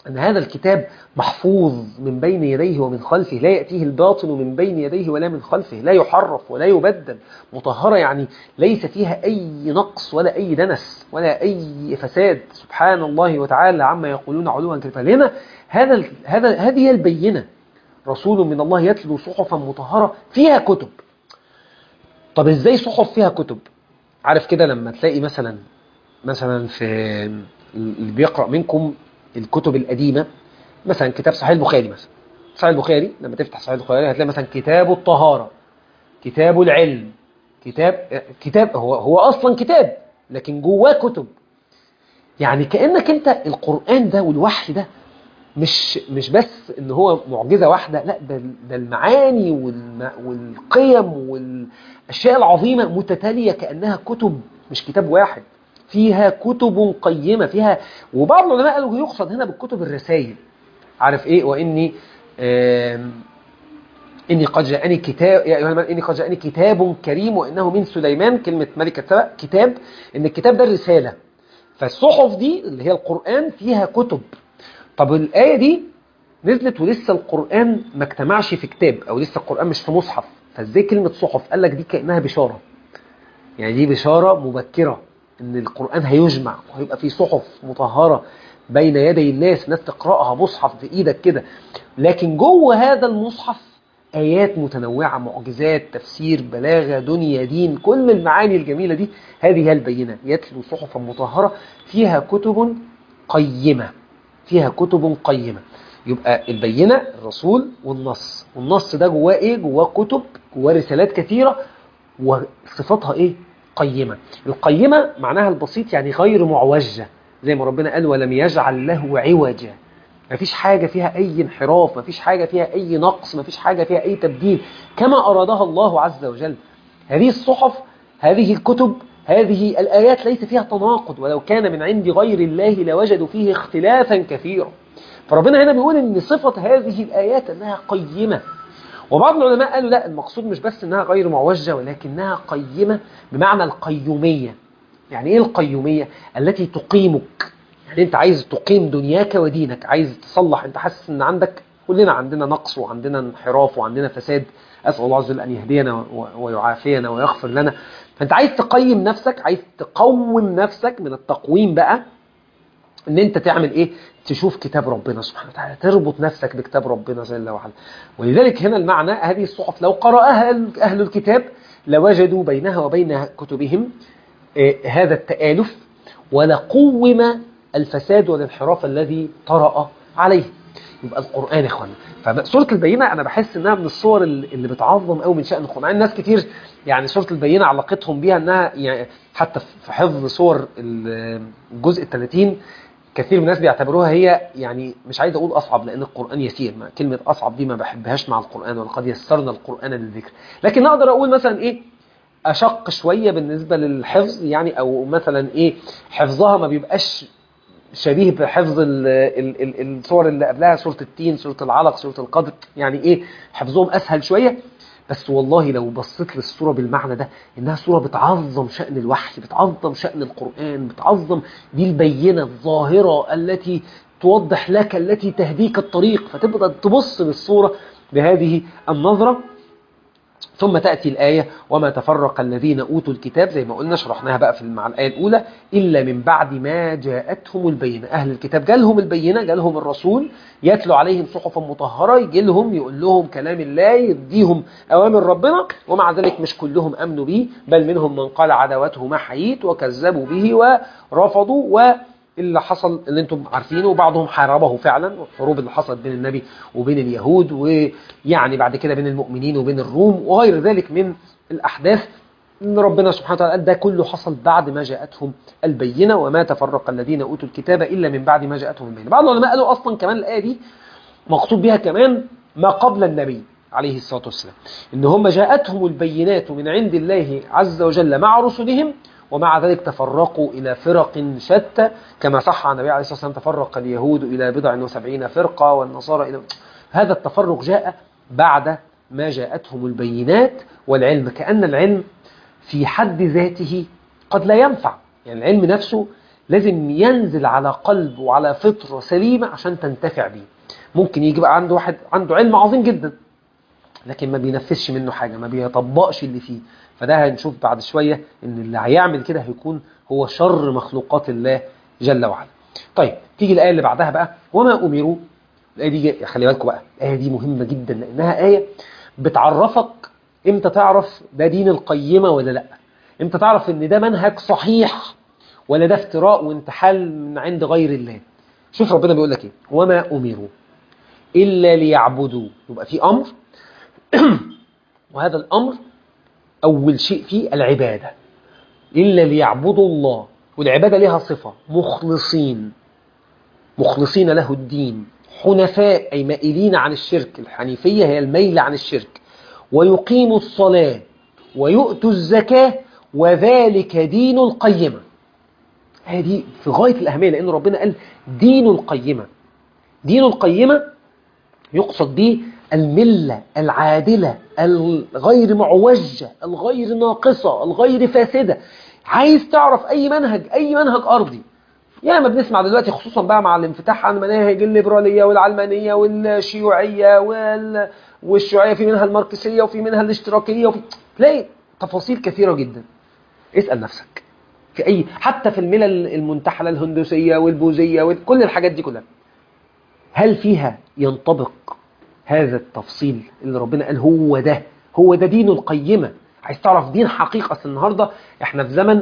أن هذا الكتاب محفوظ من بين يديه ومن خلفه، لا يأتيه الباطل من بين يديه ولا من خلفه، لا يحرف ولا يبدل، مطهرة يعني ليس فيها أي نقص ولا أي دنس ولا أي فساد، سبحان الله وتعالى عما يقولون علوا كبيرا. هنا هذه هي البينة، رسول من الله يتلو صحفا مطهرة فيها كتب. طب إزاي صحف فيها كتب؟ عارف كده لما تلاقي مثلا في اللي بيقرأ منكم الكتب القديمة، مثلا كتاب صحيح البخاري، مثلا صحيح البخاري لما تفتح صحيح البخاري هتلاقي مثلا كتاب الطهارة، كتاب العلم، كتاب هو أصلا كتاب لكن جواه كتب. يعني كأنك أنت القرآن ده والوحي ده مش بس ان هو معجزة واحدة، لا ده المعاني والقيم والاشياء العظيمة متتالية كأنها كتب، مش كتاب واحد، فيها كتب قيمة فيها. وبعض العلماء قالوا يقصد هنا بالكتب الرسائل. عارف ايه؟ واني اني قد جاءني كتاب، يا ايها الملأ اني قد جاءني كتاب كريم وانه من سليمان، كلمة ملكة سبأ كتاب، ان الكتاب ده الرسالة. فالصحف دي اللي هي القرآن فيها كتب. طب الآية دي نزلت ولسه القرآن ما اجتمعش في كتاب، أو لسه القرآن مش في مصحف، فازاي كلمة صحف؟ قال لك دي كأنها بشارة، يعني دي بشارة مبكرة إن القرآن هيجمع وهيبقى في صحف مطهرة بين يدي الناس تقرأها، مصحف في إيدك كده، لكن جوه هذا المصحف آيات متنوعة، معجزات، تفسير، بلاغة، دنيا، دين، كل المعاني الجميلة دي. هذه هي البينة، يتلو صحفا مطهرة فيها كتب قيمة، فيها كتب قيمة. يبقى البينة الرسول والنص ده جواه ايه؟ جواه كتب، جواه رسالات كثيرة، وصفاتها ايه؟ قيمة. القيمة معناها البسيط يعني غير معوجة، زي ما ربنا قال ولم يجعل له عوجا. مفيش حاجة فيها أي انحراف، مفيش حاجة فيها أي نقص، مفيش حاجة فيها أي تبديل، كما أرادها الله عز وجل. هذه الصحف، هذه الكتب، هذه الآيات ليس فيها تناقض، ولو كان من عند غير الله لوجدوا فيه اختلافا كثيرا. فربنا هنا بيقول إن صفة هذه الآيات أنها قيمة. وبعض العلماء قالوا لا، المقصود مش بس أنها غير معوجة، ولكنها قيمة بمعنى القيومية. يعني إيه القيومية؟ التي تقيمك. يعني أنت عايز تقيم دنياك ودينك، عايز تصلح، أنت حاسس أن عندك، كلنا عندنا نقص وعندنا انحراف وعندنا فساد، أسأل الله عز وجل أن يهدينا ويعافينا ويغفر لنا. فأنت عايز تقيم نفسك، عايز تقوم نفسك، من التقويم بقى ان انت تعمل ايه؟ تشوف كتاب ربنا سبحانه وتعالى، تربط نفسك بكتاب ربنا جل وعلا. ولذلك هنا المعنى، هذه الصحف لو قرأها أهل الكتاب لوجدوا بينها وبين كتبهم هذا التآلف، ولقوم الفساد والانحراف الذي طرأ عليه. يبقى القرآن يا اخوانا، فسورة البينة أنا بحس إنها من الصور اللي بتعظم قوي من شأن القرآن. الناس كتير يعني سورة البينة علاقتهم بيها إنها يعني حتى في حفظ صور الجزء 30 كثير من الناس بيعتبروها هي، يعني مش عايز أقول أصعب لأن القرآن يسير، كلمة أصعب دي ما بحبهاش مع القرآن، ولقد يسرنا القرآن للذكر. لكن أقدر أقول مثلا إيه؟ أشق شوية بالنسبة للحفظ، يعني أو مثلا إيه؟ حفظها ما بيبقاش شبيه بحفظ الصور اللي قبلها، سورة التين، سورة العلق، سورة القدر، يعني ايه؟ حفظهم اسهل شوية. بس والله لو بصيت للصورة بالمعنى ده، انها صورة بتعظم شأن الوحي، بتعظم شأن القرآن، بتعظم دي البينة الظاهرة التي توضح لك، التي تهديك الطريق، فتبدأ تبص للصورة بهذه النظرة. ثم تأتي الآية وما تفرق الذين أوتوا الكتاب، زي ما قلنا شرحناها بقى مع الآية الأولى، إلا من بعد ما جاءتهم البينة. أهل الكتاب جالهم البينة، جالهم الرسول يتلو عليهم صحفا مطهرة، يجي لهم يقول لهم كلام الله، يديهم أوامر ربنا، ومع ذلك مش كلهم أمنوا به، بل منهم من قال عداوته ما حييت، وكذبوا به ورفضوا، اللي حصل اللي انتم عارفينه، وبعضهم حاربه فعلا، والحروب اللي حصلت بين النبي وبين اليهود، ويعني بعد كده بين المؤمنين وبين الروم، وغير ذلك من الأحداث، ان ربنا سبحانه وتعالى ده كله حصل بعد ما جاءتهم البينة. وما تفرق الذين أوتوا الكتاب إلا من بعد ما جاءتهم البينة. بعض العلماء قالوا أصلا كمان الآية دي مقصود بها كمان ما قبل النبي عليه الصلاة والسلام، إن هم جاءتهم البينات من عند الله عز وجل مع رسلهم، ومع ذلك تفرقوا إلى فرق شتى، كما صح عن النبي عليه الصلاة والسلام تفرق اليهود إلى 70 فرقة والنصارى إلى. هذا التفرق جاء بعد ما جاءتهم البينات والعلم، كأن العلم في حد ذاته قد لا ينفع. يعني العلم نفسه لازم ينزل على قلب وعلى فطرة سليمة عشان تنتفع بيه. ممكن يجي بقى عنده واحد عنده علم عظيم جدا لكن ما بينفذش منه حاجة، ما بيطبقش اللي فيه، فده هنشوف بعد شوية ان اللي هيعمل كده هيكون هو شر مخلوقات الله جل وعلا. طيب تيجي الآية اللي بعدها بقى، وما أمروا. الآية دي خلي بالكم بقى، الآية دي مهمة جدا لأنها آية بتعرفك امتى تعرف ده دين القيمة ولا لا، امتى تعرف ان ده منهج صحيح ولا ده افتراء وانتحال من عند غير الله. شوف ربنا بيقول لك ايه، وما أمروا إلا ليعبدوا. يبقى في أمر وهذا الأمر أول شيء فيه العبادة، إلا ليعبدوا الله. والعبادة لها صفة مخلصين، مخلصين له الدين، حنفاء أي مائلين عن الشرك. الحنيفية هي الميل عن الشرك. ويقيموا الصلاة ويؤتوا الزكاة وذلك دين القيمة. هذه في غاية الأهمية لأن ربنا قال دين القيمة. دين القيمة يقصد به الملة العادلة الغير معوجة الغير ناقصة الغير فاسدة. عايز تعرف أي منهج أرضي، يعني ما بنسمع دلوقتي خصوصا بقى مع الانفتاح عن مناهج الليبرالية والعلمانية والشيوعية والشيوعية، في منها الماركسية وفي منها الاشتراكية تلاقي تفاصيل كثيرة جدا. اسأل نفسك في أي، حتى في الملل المنتحلة الهندوسية والبوذية وكل الحاجات دي كلها، هل فيها ينطبق هذا التفصيل اللي ربنا قال هو ده دين القيمة؟ عايز تعرف دين حقيقة. أصل النهاردة احنا في زمن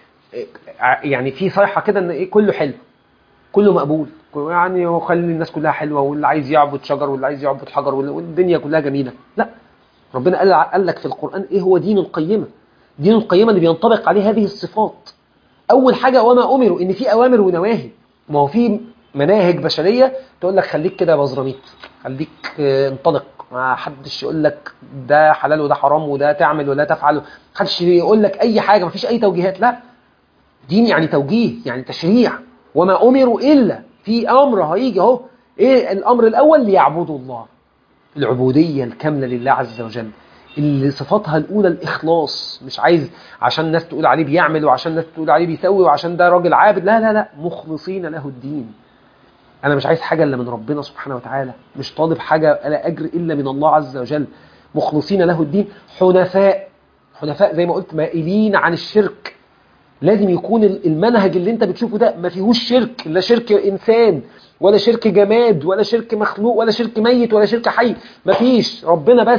يعني في صيحة كده ان ايه، كله حلو كله مقبول، يعني وخلي الناس كلها حلوة، واللي عايز يعبد شجر واللي عايز يعبد حجر والدنيا كلها جميلة. لا، ربنا قال لك في القرآن ايه هو دين القيمة. دين القيمة اللي بينطبق عليه هذه الصفات. أول حاجة وما أمروا، إن في أوامر ونواهي. ما هو في مناهج بشرية تقول لك خليك كده بزراميط، خليك انطلق، ما حدش يقول لك ده حلال وده حرام وده تعمل ولا تفعل، حدش يقول لك أي حاجة، ما فيش أي توجيهات. لا، دين يعني توجيه يعني تشريع. وما أمروا إلا، في أمر هيجي أهو. إيه الأمر الأول؟ ليعبدوا الله، العبودية الكاملة لله عز وجل اللي صفاتها الأولى الإخلاص. مش عايز عشان الناس تقول عليه بيعمل وعشان الناس تقول عليه بيسوي وعشان ده راجل عابد، لا لا لا، مخلصين له الدين. أنا مش عايز حاجة إلا من ربنا سبحانه وتعالى، مش طالب حاجة لا أجر إلا من الله عز وجل. مخلصين له الدين حنفاء، حنفاء زي ما قلت مائلين عن الشرك. لازم يكون المنهج اللي انت بتشوفه ده ما فيهوش شرك، لا شرك إنسان ولا شرك جماد ولا شرك مخلوق ولا شرك ميت ولا شرك حي، ما فيش، ربنا بس.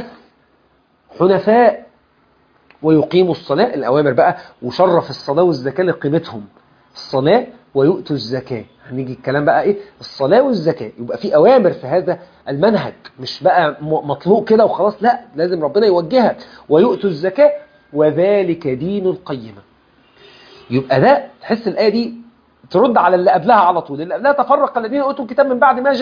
حنفاء. ويقيموا الصلاة، الأوامر بقى، وشرف الصلاة والزكاة لقيمتهم. الصلاة ويؤتوا الزكاة، هنيجي الكلام بقى إيه، الصلاة والزكاة. يبقى في أوامر في هذا المنهج، مش بقى مطلوق كده وخلاص، لا، لازم ربنا يوجهها. ويؤتوا الزكاة وذلك دين القيمة. يبقى ده تحس الآية دي ترد على اللي قبلها على طول. اللي قبلها تفرق الذين أوتوا الكتاب من بعد ما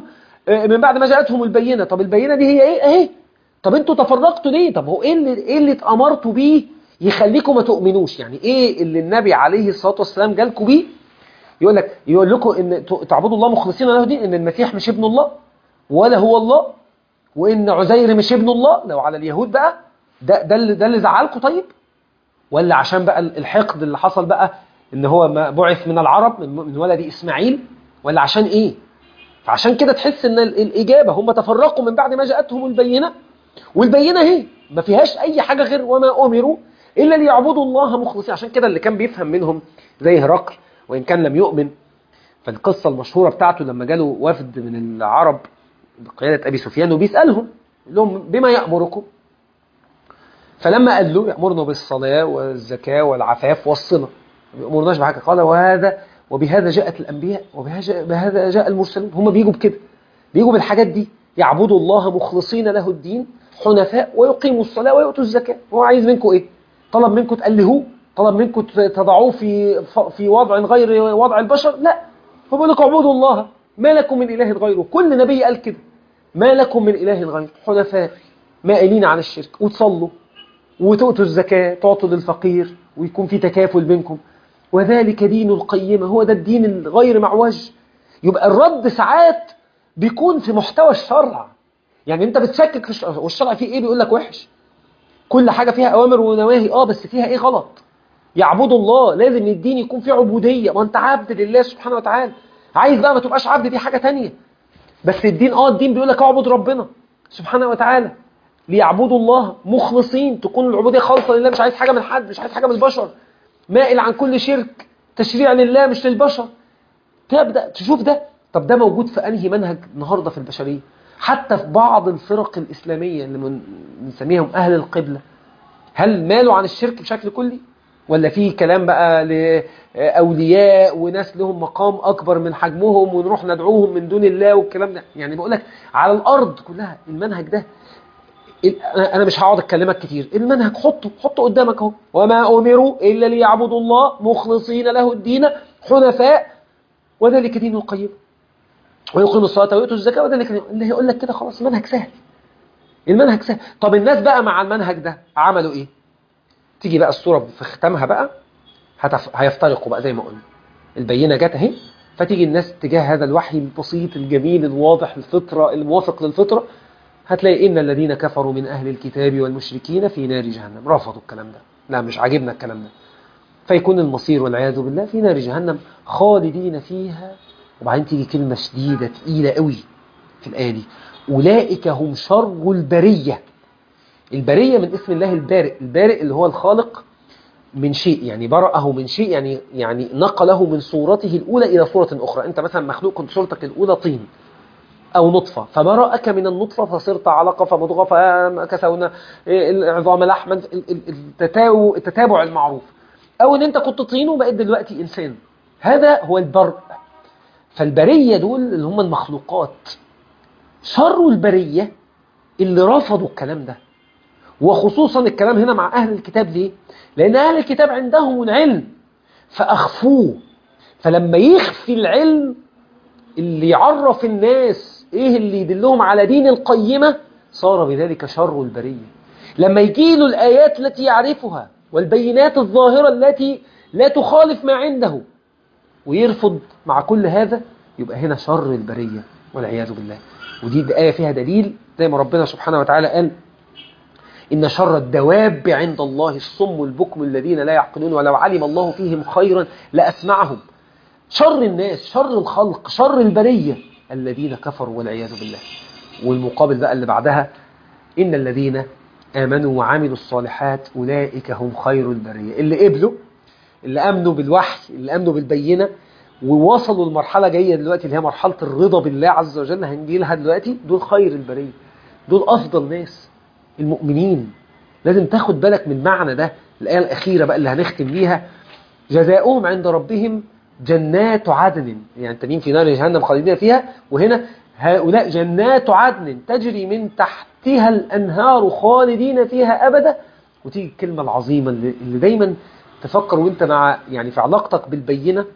جاءتهم البينة. طب البينة دي هي إيه؟ أهي. طب انتوا تفرقتوا ليه؟ طب هو ايه اللي اتأمرتوا بيه يخليكم ما تؤمنوش؟ يعني ايه اللي النبي عليه الصلاة والسلام جالكم بيه يقول لكم ان تعبدوا الله مخلصين له دين، ان المسيح مش ابن الله ولا هو الله، وان عزير مش ابن الله لو على اليهود بقى. ده اللي زعلكم؟ طيب، ولا عشان بقى الحقد اللي حصل بقى ان هو ما بعث من العرب من ولد اسماعيل، ولا عشان ايه؟ فعشان كده تحس ان الإجابة هم تفرقوا من بعد ما جاءتهم البينة، والبينة هي ما فيهاش أي حاجة غير وما أمروا إلا ليعبدوا الله مخلصين. عشان كده اللي كان بيفهم منهم زي هرقل وإن كان لم يؤمن، فالقصة المشهورة بتاعته لما جاله وفد من العرب بقيادة أبي سفيان وبيسألهم لهم بما يأمركم، فلما قال له يأمرنا بالصلاة والزكاة والعفاف والصلة، ما بيأمرناش بحاجة. قال وبهذا جاءت الأنبياء وبهذا جاء المرسلون. هم بيجوا بكده، بيجوا بالحاجات دي، يعبدوا الله مخلصين له الدين حنفاء ويقيموا الصلاة ويؤتوا الزكاة. هو عايز منكم إيه؟ طلب منكم تألهوه؟ طلب منكم تضعوه في وضع غير وضع البشر؟ لا، هو بيقول لكم اعبدوا الله ما لكم من إله غيره. كل نبي قال كده، ما لكم من إله غيره، حنفاء مائلين عن الشرك، وتصلوا وتؤتوا الزكاة، تعطوا للفقير، ويكون في تكافل بينكم. وذلك دين القيمة، هو ده الدين الغير معوج. يبقى الرد ساعات بيكون في محتوى الشرع. يعني انت بتشكك في والشرع فيه ايه؟ بيقول لك وحش. كل حاجة فيها اوامر ونواهي، بس فيها ايه غلط؟ يعبدوا الله، لازم الدين يكون فيه عبودية، ما انت عبد لله سبحانه وتعالى. عايز بقى ما تبقاش عبد، دي حاجة تانية، بس الدين بيقول لك اعبد ربنا سبحانه وتعالى، ليعبدوا الله مخلصين، تكون العبودية خالصة لله، مش عايز حاجة من حد، مش عايز حاجة من البشر، مائل عن كل شرك، تشريع لله مش للبشر. تبدأ تشوف ده. طب ده موجود في أنهي منهج النهاردة في البشرية؟ حتى في بعض الفرق الإسلامية اللي بنسميهم أهل القبلة، هل مالوا عن الشرك بشكل كلي؟ ولا في كلام بقى لأولياء وناس لهم مقام أكبر من حجمهم ونروح ندعوهم من دون الله والكلام ده؟ يعني بقول لك على الأرض كلها المنهج ده. أنا مش هقعد أتكلمك كتير، المنهج حطه قدامك اهو. وما أمروا إلا ليعبدوا الله مخلصين له الدين حنفاء وذلك دين القيم ويقيموا الصلاة ويؤتوا الزكاة وذلك دين. اللي هيقول لك كده خلاص المنهج سهل، المنهج سهل. طب الناس بقى مع المنهج ده عملوا إيه؟ تيجي بقى الصورة في ختامها بقى هيفترقوا بقى زي ما قلنا. البينة جت اهي، فتيجي الناس تجاه هذا الوحي البسيط الجميل الواضح الفطرة الموافق للفطرة، هتلاقي إن الذين كفروا من أهل الكتاب والمشركين في نار جهنم. رفضوا الكلام ده، لا مش عاجبنا الكلام ده، فيكون المصير والعياذ بالله في نار جهنم خالدين فيها. وبعدين تيجي كلمة شديدة تقيلة قوي في الآية دي: أولئك هم شر البرية. البرية من اسم الله البارئ، البارئ اللي هو الخالق من شيء، يعني برأه من شيء، يعني نقله من صورته الأولى إلى صورة أخرى. أنت مثلا مخلوق كنت صورتك الأولى طين أو نطفة، فبرأك من النطفة فصرت علقة فمضغة فكسونا العظام لحما، التتابع المعروف. أو أن أنت كنت طين وبقيت دلوقتي إنسان، هذا هو البرء. فالبرية دول اللي هم المخلوقات. شر البرية اللي رفضوا الكلام ده، وخصوصا الكلام هنا مع أهل الكتاب. ليه؟ لأن أهل الكتاب عندهم العلم فأخفوه، فلما يخفي العلم اللي يعرف الناس إيه اللي يدلهم على دين القيمة صار بذلك شر البرية. لما يجيله الآيات التي يعرفها والبينات الظاهرة التي لا تخالف ما عنده ويرفض مع كل هذا، يبقى هنا شر البرية والعياذ بالله. ودي آية فيها دليل زي ما ربنا سبحانه وتعالى قال: إن شر الدواب عند الله الصم البكم الذين لا يعقلون ولو علم الله فيهم خيرا لأسمعهم. شر الناس، شر الخلق، شر البرية الذين كفروا والعياذ بالله. والمقابل بقى اللي بعدها: إن الذين آمنوا وعملوا الصالحات أولئك هم خير البرية. اللي قبلوا، اللي أمنوا بالوحي، اللي أمنوا بالبينة ووصلوا لمرحلة جاية دلوقتي اللي هي مرحلة الرضا بالله عز وجل، هنجي لها دلوقتي، دول خير البرية، دول أفضل ناس، المؤمنين. لازم تاخد بالك من معنى ده. الآية الأخيرة بقى اللي هنختم بيها: جزاؤهم عند ربهم جنات عدن، يعني تنين في نار جهنم خالدين فيها، وهنا هؤلاء جنات عدن تجري من تحتها الأنهار خالدين فيها أبدا. وتيجي الكلمة العظيمة اللي دايما تفكر وانت مع يعني في علاقتك بالبينة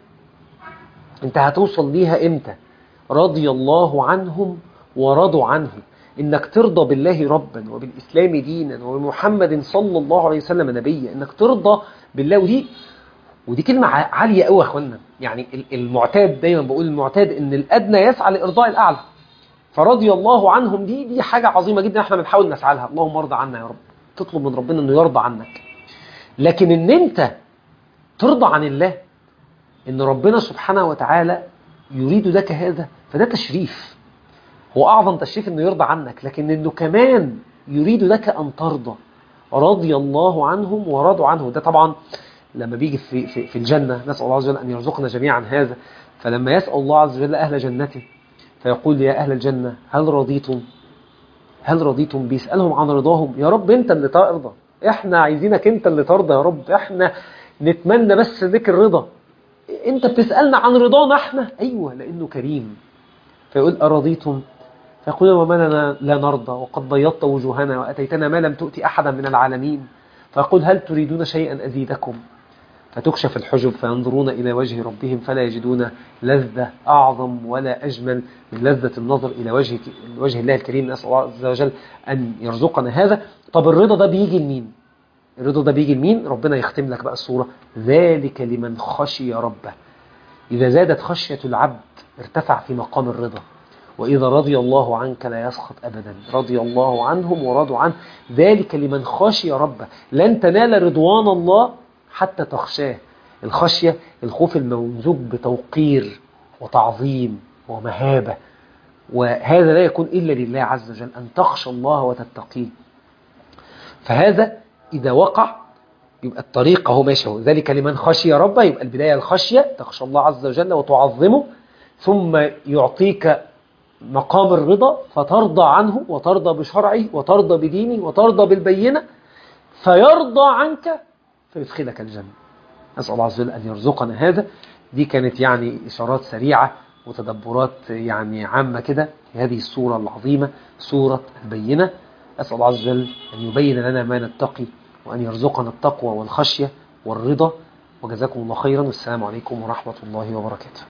انت هتوصل ليها امتى؟ رضي الله عنهم ورضوا عنه. انك ترضى بالله ربا وبالإسلام دينا وبمحمد صلى الله عليه وسلم نبيا، انك ترضى بالله. ودي كلمة عالية قوي يا اخوانا. يعني المعتاد، دايما بقول المعتاد ان الأدنى يسعى لإرضاء الأعلى. فرضي الله عنهم دي حاجة عظيمة جدا، احنا بنحاول نسعى لها. اللهم ارضى عنا يا رب، تطلب من ربنا انه يرضى عنك. لكن ان انت ترضى عن الله، ان ربنا سبحانه وتعالى يريد لك هذا، فده تشريف. هو أعظم تشريف انه يرضى عنك، لكن انه كمان يريد لك ان ترضى. رضي الله عنهم ورضوا عنه. ده طبعا لما بيجي في الجنة، نسأل الله عز وجل أن يرزقنا جميعا هذا. فلما يسأل الله عز وجل أهل جنته فيقول: يا أهل الجنة هل رضيتم؟ هل رضيتم؟ بيسألهم عن رضاهم. يا رب أنت اللي ترضى، إحنا عايزينك أنت اللي ترضى يا رب، إحنا نتمنى بس لك الرضا. أنت بتسألنا عن رضانا إحنا؟ أيوة، لأنه كريم. فيقول: أرضيتم؟ فيقول: وما لنا لا نرضى وقد بيضت وجوهنا وأتيتنا ما لم تؤتي أحدا من العالمين. فيقول: هل تريدون شيئا أزيدكم؟ فتكشف الحجب فينظرون إلى وجه ربهم فلا يجدون لذة أعظم ولا أجمل من لذة النظر إلى وجه الله الكريم. نسأل الله عز وجل أن يرزقنا هذا. طب الرضا ده بيجي لمين؟ الرضا ده بيجي لمين؟ ربنا يختم لك بقى الصورة: ذلك لمن خشي ربه. إذا زادت خشية العبد ارتفع في مقام الرضا. وإذا رضي الله عنك لا يسخط أبدا. رضي الله عنهم ورضوا عنه. ذلك لمن خشي ربه. لن تنال رضوان الله حتى تخشاه. الخشية الخوف الممزوج بتوقير وتعظيم ومهابة، وهذا لا يكون إلا لله عز وجل، أن تخشى الله وتتقيه. فهذا إذا وقع يبقى الطريق اهو ماشي، ذلك لمن خشي ربه. يبقى البداية الخشية، تخشى الله عز وجل وتعظمه، ثم يعطيك مقام الرضا فترضى عنه وترضى بشرعه وترضى بدينه وترضى بالبينة، فيرضى عنك فيدخلك الجنة. أسأل الله عز وجل أن يرزقنا هذا. دي كانت يعني إشارات سريعة وتدبرات يعني عامة كده في هذه السورة العظيمة، سورة البينة. أسأل الله عز وجل أن يبين لنا ما نتقي، وأن يرزقنا التقوى والخشية والرضا. وجزاكم الله خيرا، والسلام عليكم ورحمة الله وبركاته.